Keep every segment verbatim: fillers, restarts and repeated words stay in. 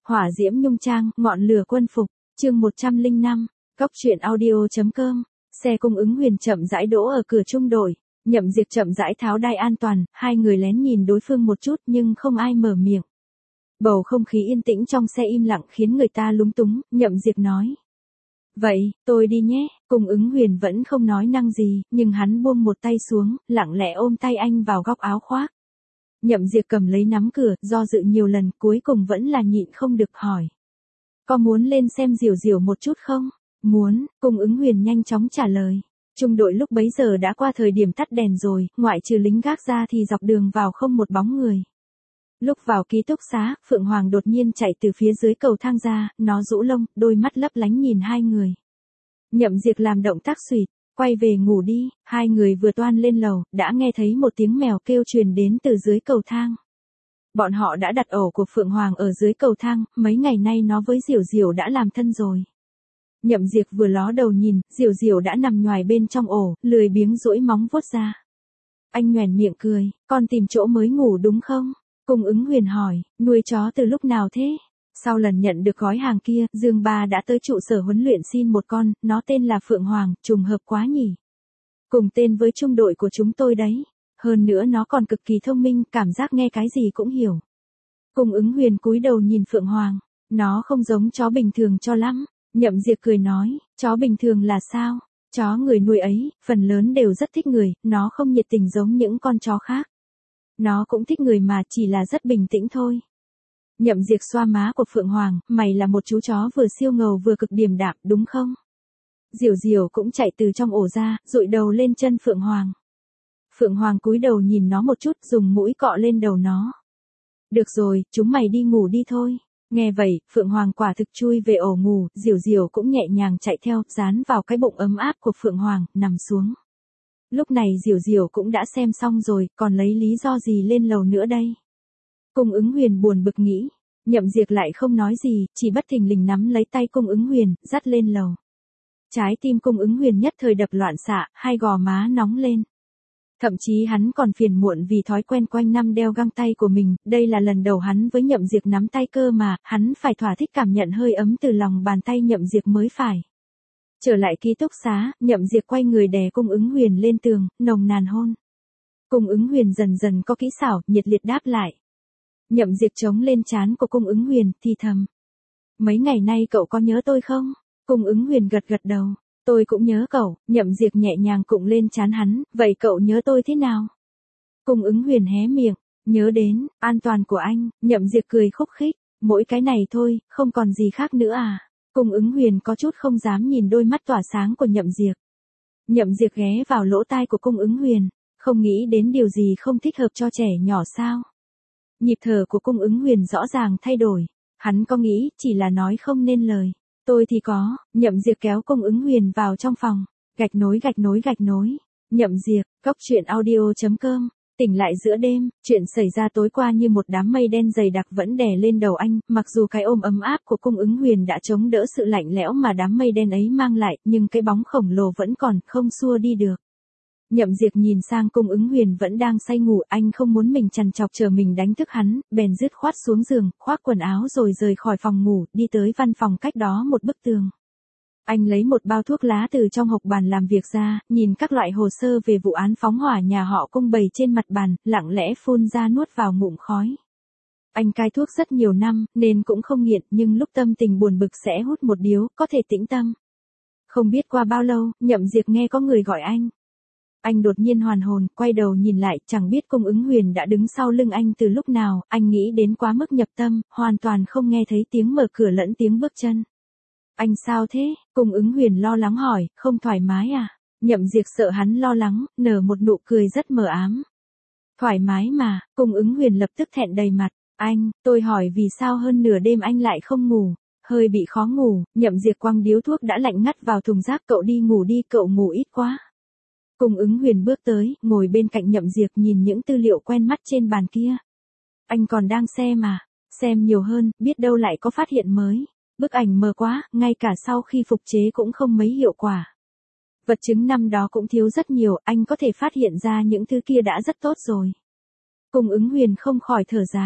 Hỏa diễm nhung trang, ngọn lửa quân phục, chương một trăm lẻ năm, Cóc truyện audio chấm com. Xe cung ứng huyền chậm rãi đỗ ở cửa trung đội, Nhậm Diệp chậm rãi tháo đai an toàn, hai người lén nhìn đối phương một chút nhưng không ai mở miệng. Bầu không khí yên tĩnh trong xe im lặng khiến người ta lúng túng, Nhậm Diệp nói. Vậy, tôi đi nhé, cung ứng huyền vẫn không nói năng gì, nhưng hắn buông một tay xuống, lặng lẽ ôm tay anh vào góc áo khoác. Nhậm Diệp cầm lấy nắm cửa, do dự nhiều lần, cuối cùng vẫn là nhịn không được hỏi. Có muốn lên xem Diểu Diểu một chút không? Muốn, cung ứng huyền nhanh chóng trả lời. Trung đội lúc bấy giờ đã qua thời điểm tắt đèn rồi, ngoại trừ lính gác ra thì dọc đường vào không một bóng người. Lúc vào ký túc xá, Phượng Hoàng đột nhiên chạy từ phía dưới cầu thang ra, nó rũ lông, đôi mắt lấp lánh nhìn hai người. Nhậm Diệp làm động tác xuỵt, quay về ngủ đi, hai người vừa toan lên lầu, đã nghe thấy một tiếng mèo kêu truyền đến từ dưới cầu thang. Bọn họ đã đặt ổ của Phượng Hoàng ở dưới cầu thang, mấy ngày nay nó với Diểu Diểu đã làm thân rồi. Nhậm Diệp vừa ló đầu nhìn, Diểu Diểu đã nằm nhoài bên trong ổ, lười biếng duỗi móng vuốt ra. Anh nhoẻn miệng cười, con tìm chỗ mới ngủ đúng không? Cung ứng huyền hỏi, nuôi chó từ lúc nào thế? Sau lần nhận được gói hàng kia, Dương Ba đã tới trụ sở huấn luyện xin một con, nó tên là Phượng Hoàng, trùng hợp quá nhỉ. Cùng tên với trung đội của chúng tôi đấy. Hơn nữa nó còn cực kỳ thông minh, cảm giác nghe cái gì cũng hiểu. Cung ứng huyền cúi đầu nhìn Phượng Hoàng, nó không giống chó bình thường cho lắm. Nhậm Diệp cười nói, chó bình thường là sao? Chó người nuôi ấy, phần lớn đều rất thích người, nó không nhiệt tình giống những con chó khác. Nó cũng thích người mà, chỉ là rất bình tĩnh thôi. Nhậm Diệp xoa má của Phượng Hoàng, mày là một chú chó vừa siêu ngầu vừa cực điềm đạm, đúng không? Diểu Diểu cũng chạy từ trong ổ ra, dụi đầu lên chân Phượng Hoàng. Phượng Hoàng cúi đầu nhìn nó một chút, dùng mũi cọ lên đầu nó. Được rồi, chúng mày đi ngủ đi thôi. Nghe vậy, Phượng Hoàng quả thực chui về ổ ngủ, Diểu Diểu cũng nhẹ nhàng chạy theo, dán vào cái bụng ấm áp của Phượng Hoàng, nằm xuống. Lúc này Diểu Diểu cũng đã xem xong rồi, còn lấy lý do gì lên lầu nữa đây? Cung ứng huyền buồn bực nghĩ, Nhậm Diệp lại không nói gì, chỉ bất thình lình nắm lấy tay cung ứng huyền, dắt lên lầu. Trái tim cung ứng huyền nhất thời đập loạn xạ, hai gò má nóng lên. Thậm chí hắn còn phiền muộn vì thói quen quanh năm đeo găng tay của mình, đây là lần đầu hắn với Nhậm Diệp nắm tay cơ mà, hắn phải thỏa thích cảm nhận hơi ấm từ lòng bàn tay Nhậm Diệp mới phải. Trở lại ký túc xá, Nhậm Diệp quay người đè cung ứng huyền lên tường, nồng nàn hôn. Cung ứng huyền dần dần có kỹ xảo, nhiệt liệt đáp lại. Nhậm Diệp chống lên trán của cung ứng huyền, thì thầm. Mấy ngày nay cậu có nhớ tôi không? Cung ứng huyền gật gật đầu. Tôi cũng nhớ cậu, Nhậm Diệp nhẹ nhàng cụng lên trán hắn, vậy cậu nhớ tôi thế nào? Cung ứng huyền hé miệng, nhớ đến, an toàn của anh, Nhậm Diệp cười khúc khích, mỗi cái này thôi, không còn gì khác nữa à? Cung ứng huyền có chút không dám nhìn đôi mắt tỏa sáng của Nhậm Diệp. Nhậm Diệp ghé vào lỗ tai của cung ứng huyền, không nghĩ đến điều gì không thích hợp cho trẻ nhỏ sao? Nhịp thở của cung ứng huyền rõ ràng thay đổi, hắn có nghĩ, chỉ là nói không nên lời. Tôi thì có, Nhậm Diệp kéo cung ứng huyền vào trong phòng, gạch nối gạch nối gạch nối. Nhậm Diệp, Cóc truyện audio chấm com, tỉnh lại giữa đêm, chuyện xảy ra tối qua như một đám mây đen dày đặc vẫn đè lên đầu anh, mặc dù cái ôm ấm áp của cung ứng huyền đã chống đỡ sự lạnh lẽo mà đám mây đen ấy mang lại, nhưng cái bóng khổng lồ vẫn còn, không xua đi được. Nhậm Diệp nhìn sang cung ứng huyền vẫn đang say ngủ, anh không muốn mình trằn trọc chờ mình đánh thức hắn, bèn dứt khoát xuống giường, khoác quần áo rồi rời khỏi phòng ngủ, đi tới văn phòng cách đó một bức tường. Anh lấy một bao thuốc lá từ trong hộc bàn làm việc ra, nhìn các loại hồ sơ về vụ án phóng hỏa nhà họ Cung bày trên mặt bàn, lặng lẽ phun ra nuốt vào ngụm khói. Anh cai thuốc rất nhiều năm, nên cũng không nghiện, nhưng lúc tâm tình buồn bực sẽ hút một điếu, có thể tĩnh tâm. Không biết qua bao lâu, Nhậm Diệp nghe có người gọi anh. Anh đột nhiên hoàn hồn, quay đầu nhìn lại, chẳng biết cung ứng huyền đã đứng sau lưng anh từ lúc nào, anh nghĩ đến quá mức nhập tâm, hoàn toàn không nghe thấy tiếng mở cửa lẫn tiếng bước chân. Anh sao thế? Cung ứng huyền lo lắng hỏi, không thoải mái à? Nhậm Diệp sợ hắn lo lắng, nở một nụ cười rất mờ ám. Thoải mái mà, cung ứng huyền lập tức thẹn đầy mặt, anh, tôi hỏi vì sao hơn nửa đêm anh lại không ngủ, hơi bị khó ngủ, Nhậm Diệp quăng điếu thuốc đã lạnh ngắt vào thùng rác, cậu đi ngủ đi, cậu ngủ ít quá. Cung ứng huyền bước tới, ngồi bên cạnh Nhậm Diệp nhìn những tư liệu quen mắt trên bàn kia. Anh còn đang xem mà, xem nhiều hơn, biết đâu lại có phát hiện mới. Bức ảnh mờ quá, ngay cả sau khi phục chế cũng không mấy hiệu quả. Vật chứng năm đó cũng thiếu rất nhiều, anh có thể phát hiện ra những thứ kia đã rất tốt rồi. Cung ứng huyền không khỏi thở dài.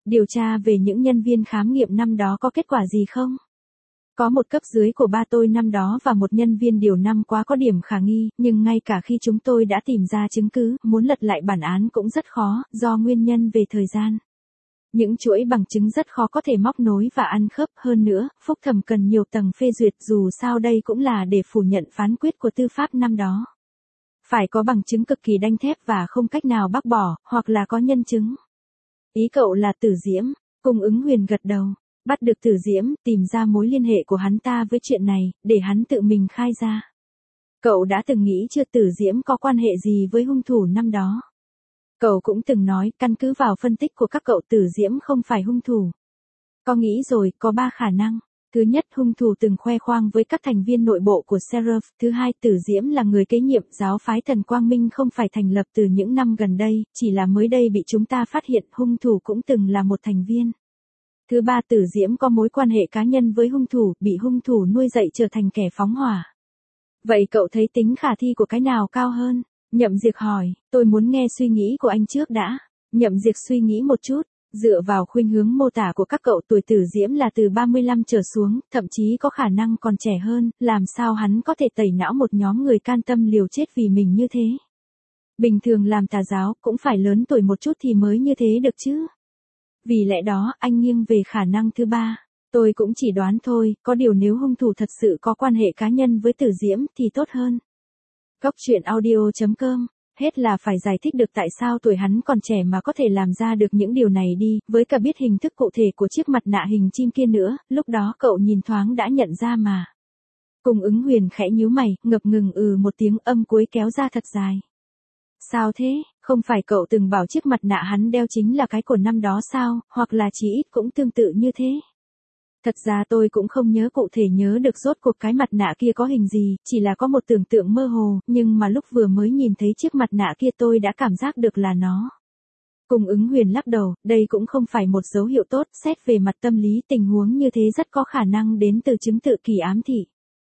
Điều tra về những nhân viên khám nghiệm năm đó có kết quả gì không? Có một cấp dưới của ba tôi năm đó và một nhân viên điều năm quá có điểm khả nghi, nhưng ngay cả khi chúng tôi đã tìm ra chứng cứ, muốn lật lại bản án cũng rất khó, do nguyên nhân về thời gian. Những chuỗi bằng chứng rất khó có thể móc nối và ăn khớp, hơn nữa, phúc thẩm cần nhiều tầng phê duyệt, dù sao đây cũng là để phủ nhận phán quyết của tư pháp năm đó. Phải có bằng chứng cực kỳ đanh thép và không cách nào bác bỏ, hoặc là có nhân chứng. Ý cậu là Tử Diễm, Cung Ứng Huyền gật đầu. Bắt được Tử Diễm, tìm ra mối liên hệ của hắn ta với chuyện này, để hắn tự mình khai ra. Cậu đã từng nghĩ chưa Tử Diễm có quan hệ gì với hung thủ năm đó? Cậu cũng từng nói, căn cứ vào phân tích của các cậu Tử Diễm không phải hung thủ. Có nghĩ rồi, có ba khả năng. Thứ nhất, hung thủ từng khoe khoang với các thành viên nội bộ của Seraph. Thứ hai, Tử Diễm là người kế nhiệm giáo phái Thần Quang Minh không phải thành lập từ những năm gần đây, chỉ là mới đây bị chúng ta phát hiện hung thủ cũng từng là một thành viên. Thứ ba, Tử Diễm có mối quan hệ cá nhân với hung thủ, bị hung thủ nuôi dạy trở thành kẻ phóng hỏa. Vậy cậu thấy tính khả thi của cái nào cao hơn? Nhậm Diệt hỏi, tôi muốn nghe suy nghĩ của anh trước đã. Nhậm Diệt suy nghĩ một chút, dựa vào khuynh hướng mô tả của các cậu tuổi Tử Diễm là từ ba mươi lăm trở xuống, thậm chí có khả năng còn trẻ hơn, làm sao hắn có thể tẩy não một nhóm người can tâm liều chết vì mình như thế? Bình thường làm tà giáo cũng phải lớn tuổi một chút thì mới như thế được chứ. Vì lẽ đó, anh nghiêng về khả năng thứ ba. Tôi cũng chỉ đoán thôi, có điều nếu hung thủ thật sự có quan hệ cá nhân với Tử Diễm thì tốt hơn. Góc truyện audio chấm com, hết là phải giải thích được tại sao tuổi hắn còn trẻ mà có thể làm ra được những điều này đi, với cả biết hình thức cụ thể của chiếc mặt nạ hình chim kia nữa, lúc đó cậu nhìn thoáng đã nhận ra mà. Cung Ứng Huyền khẽ nhíu mày, ngập ngừng ừ một tiếng, âm cuối kéo ra thật dài. Sao thế, không phải cậu từng bảo chiếc mặt nạ hắn đeo chính là cái của năm đó sao, hoặc là chỉ ít cũng tương tự như thế? Thật ra tôi cũng không nhớ cụ thể nhớ được rốt cuộc cái mặt nạ kia có hình gì, chỉ là có một tưởng tượng mơ hồ, nhưng mà lúc vừa mới nhìn thấy chiếc mặt nạ kia tôi đã cảm giác được là nó. Cung Ứng Huyền lắc đầu, đây cũng không phải một dấu hiệu tốt, xét về mặt tâm lý tình huống như thế rất có khả năng đến từ chứng tự kỷ ám thị.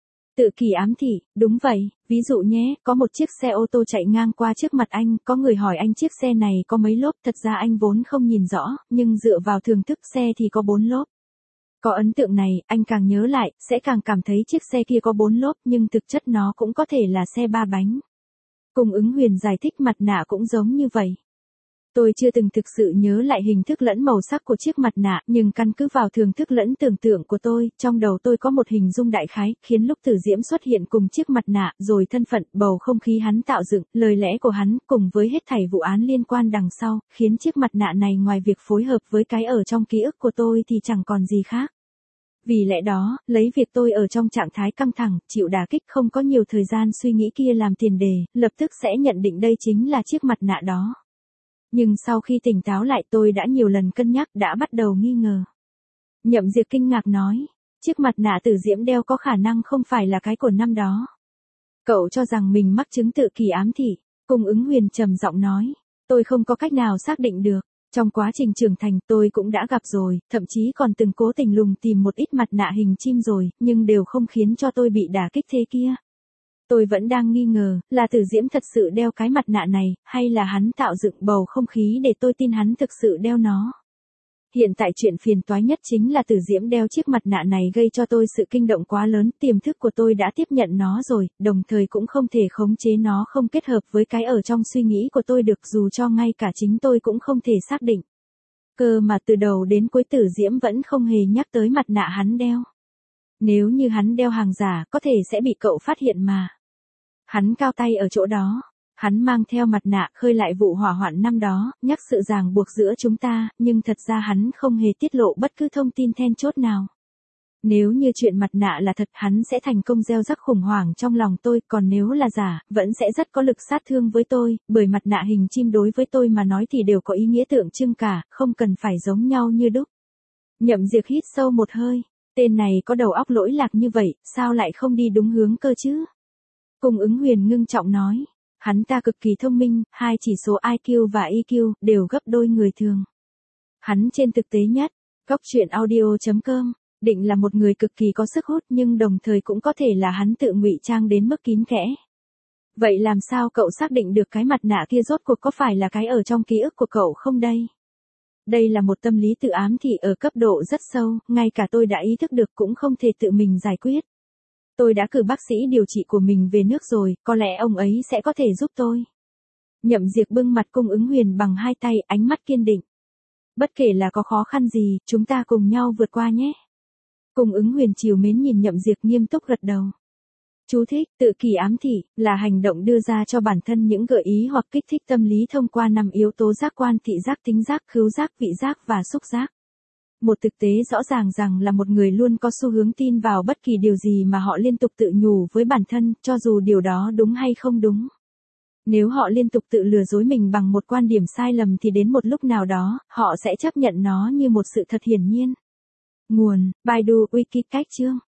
Tự kỷ ám thị, đúng vậy, ví dụ nhé, có một chiếc xe ô tô chạy ngang qua trước mặt anh, có người hỏi anh chiếc xe này có mấy lốp, thật ra anh vốn không nhìn rõ, nhưng dựa vào thưởng thức xe thì có bốn lốp. Có ấn tượng này, anh càng nhớ lại, sẽ càng cảm thấy chiếc xe kia có bốn lốp, nhưng thực chất nó cũng có thể là xe ba bánh. Cung Ứng Huyền giải thích mặt nạ cũng giống như vậy. Tôi chưa từng thực sự nhớ lại hình thức lẫn màu sắc của chiếc mặt nạ, nhưng căn cứ vào thưởng thức lẫn tưởng tượng của tôi, trong đầu tôi có một hình dung đại khái, khiến lúc Tử Diễm xuất hiện cùng chiếc mặt nạ, rồi thân phận, bầu không khí hắn tạo dựng, lời lẽ của hắn, cùng với hết thảy vụ án liên quan đằng sau, khiến chiếc mặt nạ này ngoài việc phối hợp với cái ở trong ký ức của tôi thì chẳng còn gì khác. Vì lẽ đó, lấy việc tôi ở trong trạng thái căng thẳng, chịu đả kích không có nhiều thời gian suy nghĩ kia làm tiền đề, lập tức sẽ nhận định đây chính là chiếc mặt nạ đó. Nhưng sau khi tỉnh táo lại tôi đã nhiều lần cân nhắc đã bắt đầu nghi ngờ. Nhậm Diệt kinh ngạc nói, chiếc mặt nạ Tử Diễm đeo có khả năng không phải là cái của năm đó. Cậu cho rằng mình mắc chứng tự kỷ ám thị, Cung Ứng Huyền trầm giọng nói, tôi không có cách nào xác định được. Trong quá trình trưởng thành tôi cũng đã gặp rồi, thậm chí còn từng cố tình lùng tìm một ít mặt nạ hình chim rồi, nhưng đều không khiến cho tôi bị đả kích thế kia. Tôi vẫn đang nghi ngờ, là Tử Diễm thật sự đeo cái mặt nạ này, hay là hắn tạo dựng bầu không khí để tôi tin hắn thực sự đeo nó. Hiện tại chuyện phiền toái nhất chính là Tử Diễm đeo chiếc mặt nạ này gây cho tôi sự kinh động quá lớn, tiềm thức của tôi đã tiếp nhận nó rồi, đồng thời cũng không thể khống chế nó không kết hợp với cái ở trong suy nghĩ của tôi được dù cho ngay cả chính tôi cũng không thể xác định. Cơ mà từ đầu đến cuối Tử Diễm vẫn không hề nhắc tới mặt nạ hắn đeo. Nếu như hắn đeo hàng giả có thể sẽ bị cậu phát hiện mà. Hắn cao tay ở chỗ đó. Hắn mang theo mặt nạ khơi lại vụ hỏa hoạn năm đó, nhắc sự ràng buộc giữa chúng ta, nhưng thật ra hắn không hề tiết lộ bất cứ thông tin then chốt nào. Nếu như chuyện mặt nạ là thật hắn sẽ thành công gieo rắc khủng hoảng trong lòng tôi, còn nếu là giả, vẫn sẽ rất có lực sát thương với tôi, bởi mặt nạ hình chim đối với tôi mà nói thì đều có ý nghĩa tượng trưng cả, không cần phải giống nhau như đúc. Nhậm Diệt hít sâu một hơi, tên này có đầu óc lỗi lạc như vậy, sao lại không đi đúng hướng cơ chứ? Cung Ứng Huyền ngưng trọng nói. Hắn ta cực kỳ thông minh, hai chỉ số i kiu và e kiu đều gấp đôi người thường. Hắn trên thực tế nhất, góc truyện audio chấm com, định là một người cực kỳ có sức hút nhưng đồng thời cũng có thể là hắn tự ngụy trang đến mức kín kẽ. Vậy làm sao cậu xác định được cái mặt nạ kia rốt cuộc có phải là cái ở trong ký ức của cậu không đây? Đây là một tâm lý tự ám thị ở cấp độ rất sâu, ngay cả tôi đã ý thức được cũng không thể tự mình giải quyết. Tôi đã cử bác sĩ điều trị của mình về nước rồi, có lẽ ông ấy sẽ có thể giúp tôi. Nhậm Diệp bưng mặt Cung Ứng Huyền bằng hai tay, ánh mắt kiên định. Bất kể là có khó khăn gì, chúng ta cùng nhau vượt qua nhé. Cung Ứng Huyền trìu mến nhìn Nhậm Diệp nghiêm túc gật đầu. Chú thích, tự kỷ ám thị, là hành động đưa ra cho bản thân những gợi ý hoặc kích thích tâm lý thông qua năm yếu tố giác quan thị giác thính giác khứu giác vị giác và xúc giác. Một thực tế rõ ràng rằng là một người luôn có xu hướng tin vào bất kỳ điều gì mà họ liên tục tự nhủ với bản thân, cho dù điều đó đúng hay không đúng. Nếu họ liên tục tự lừa dối mình bằng một quan điểm sai lầm thì đến một lúc nào đó, họ sẽ chấp nhận nó như một sự thật hiển nhiên. Nguồn, Baidu Wiki cách chương.